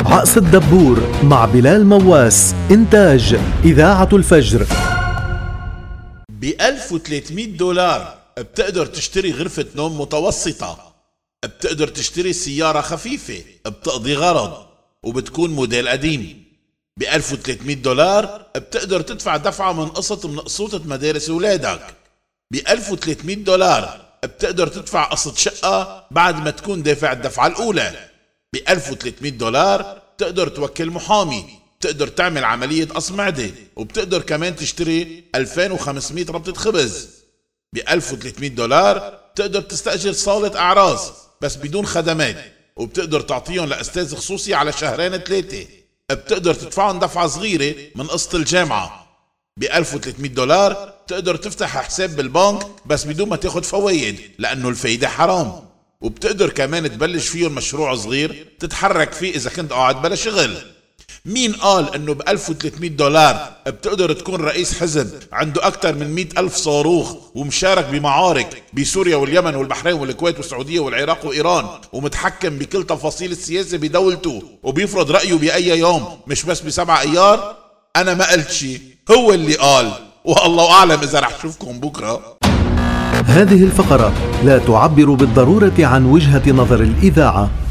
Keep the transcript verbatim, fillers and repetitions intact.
عقص الدبور مع بلال مواس. إنتاج إذاعة الفجر. ب ألف وثلاثمية دولار بتقدر تشتري غرفة نوم متوسطة، بتقدر تشتري سيارة خفيفة بتقضي غرض وبتكون موديل قديم. ب ألف وثلاثمية دولار بتقدر تدفع دفعة من قسط من قسوطة مدارس ولادك. ب ألف وثلاثمية دولار بتقدر تدفع قسط شقة بعد ما تكون دافع الدفعة الأولى. ب ألف وثلاثمية دولار بتقدر توكل محامي، بتقدر تعمل عملية قص معدة، وبتقدر كمان تشتري ألفين وخمسمية ربطة خبز. ب ألف وثلاثمية دولار بتقدر تستأجر صالة أعراس بس بدون خدمات، وبتقدر تعطيهم لأستاذ خصوصي على شهرين ثلاثة. بتقدر تدفعهم دفعة صغيرة من قسط الجامعة. ب ألف وثلاثمية دولار بتقدر تفتح حساب بالبنك بس بدون ما تاخد فوايد لأنه الفايدة حرام، وبتقدر كمان تبلش فيه مشروع صغير تتحرك فيه إذا كنت قاعد بلا شغل. مين قال انه ب ألف وثلاثمية دولار بتقدر تكون رئيس حزب عنده اكثر من مئة ألف صاروخ ومشارك بمعارك بسوريا واليمن والبحرين والكويت والسعودية والعراق وإيران، ومتحكم بكل تفاصيل السياسة بدولته وبيفرض رأيه بأي يوم مش بس بسبعة أيار؟ أنا ما قلت شي، هو اللي قال، والله أعلم إذا رح شوفكم بكرة. هذه الفقرة لا تعبر بالضرورة عن وجهة نظر الإذاعة.